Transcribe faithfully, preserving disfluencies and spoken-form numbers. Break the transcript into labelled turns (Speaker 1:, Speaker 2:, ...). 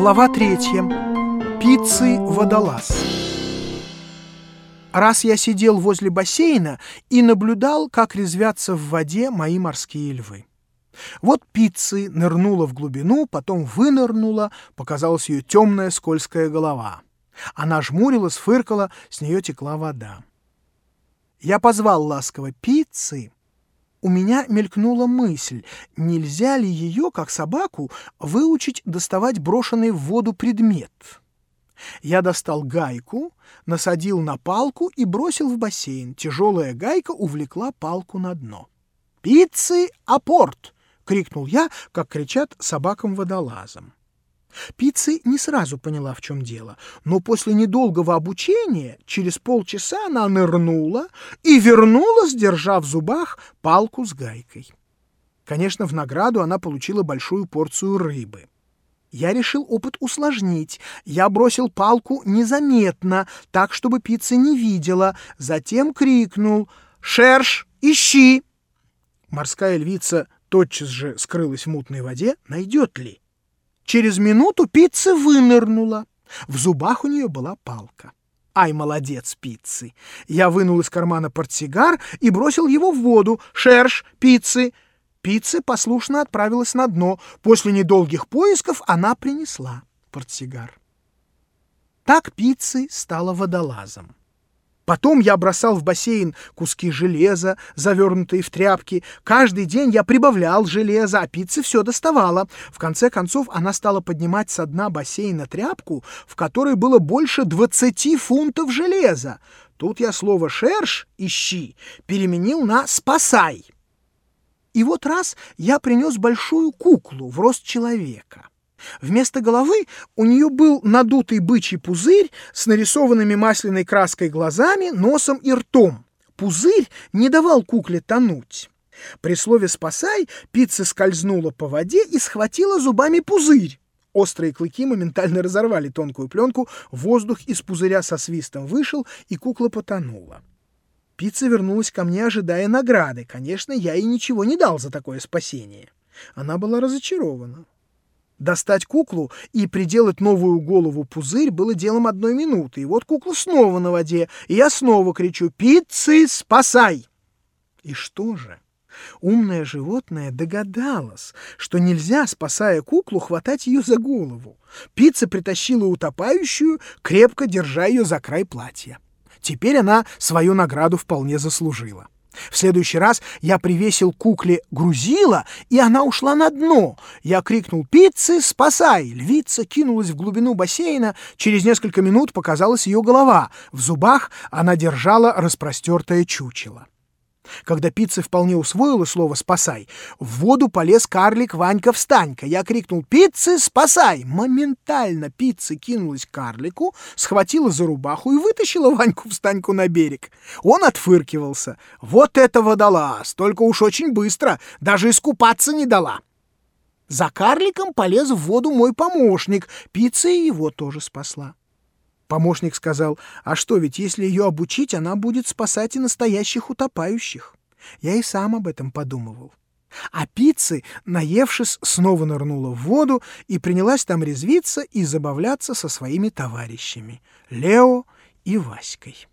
Speaker 1: Глава третья. Пиццы-водолаз. Раз я сидел возле бассейна и наблюдал, как резвятся в воде мои морские львы. Вот Пиццы нырнула в глубину, потом вынырнула, показалась ее темная скользкая голова. Она жмурилась, фыркала, с нее текла вода. Я позвал ласково: «Пиццы!» У меня мелькнула мысль, нельзя ли ее, как собаку, выучить доставать брошенный в воду предмет. Я достал гайку, насадил на палку и бросил в бассейн. Тяжелая гайка увлекла палку на дно. «Пиццы, апорт!» — крикнул я, как кричат собакам-водолазам. Пиццы не сразу поняла, в чем дело, но после недолгого обучения через полчаса она нырнула и вернулась, держа в зубах палку с гайкой. Конечно, в награду она получила большую порцию рыбы. Я решил опыт усложнить. Я бросил палку незаметно, так, чтобы Пицца не видела, затем крикнул: «Шерш, ищи!» Морская львица тотчас же скрылась в мутной воде. Найдет ли? Через минуту Пицца вынырнула. В зубах у нее была палка. Ай, молодец, Пиццы! Я вынул из кармана портсигар и бросил его в воду. «Шерш, Пиццы!» Пицца послушно отправилась на дно. После недолгих поисков она принесла портсигар. Так Пиццы стала водолазом. Потом я бросал в бассейн куски железа, завернутые в тряпки. Каждый день я прибавлял железа, а Пицца все доставала. В конце концов она стала поднимать со дна бассейна тряпку, в которой было больше двадцати фунтов железа. Тут я слово «шерш» — «ищи» переменил на «спасай». И вот раз я принес большую куклу в рост человека. Вместо головы у нее был надутый бычий пузырь с нарисованными масляной краской глазами, носом и ртом. Пузырь не давал кукле тонуть. При слове «спасай» Пицца скользнула по воде и схватила зубами пузырь. Острые клыки моментально разорвали тонкую пленку, воздух из пузыря со свистом вышел, и кукла потонула. Пицца вернулась ко мне, ожидая награды. Конечно, я ей ничего не дал за такое спасение. Она была разочарована. Достать куклу и приделать новую голову пузырь было делом одной минуты. И вот кукла снова на воде, и я снова кричу: «Пиццы, спасай!» И что же? Умное животное догадалось, что нельзя, спасая куклу, хватать ее за голову. Пицца притащила утопающую, крепко держа ее за край платья. Теперь она свою награду вполне заслужила. В следующий раз я привесил кукле грузило, и она ушла на дно. Я крикнул: «Пиццы, спасай!» Львица кинулась в глубину бассейна. Через несколько минут показалась ее голова. В зубах она держала распростертое чучело. Когда Пицца вполне усвоила слово «спасай», в воду полез карлик Ванька-встанька. Я крикнул: «Пиццы, спасай!» Моментально Пицца кинулась к карлику, схватила за рубаху и вытащила Ваньку-встаньку на берег. Он отфыркивался. «Вот это водолаз! Только уж очень быстро! Даже искупаться не дала!» За карликом полез в воду мой помощник. Пицца и его тоже спасла. Помощник сказал: «А что, ведь если ее обучить, она будет спасать и настоящих утопающих». Я и сам об этом подумывал. А Пиццы, наевшись, снова нырнула в воду и принялась там резвиться и забавляться со своими товарищами Лео и Васькой.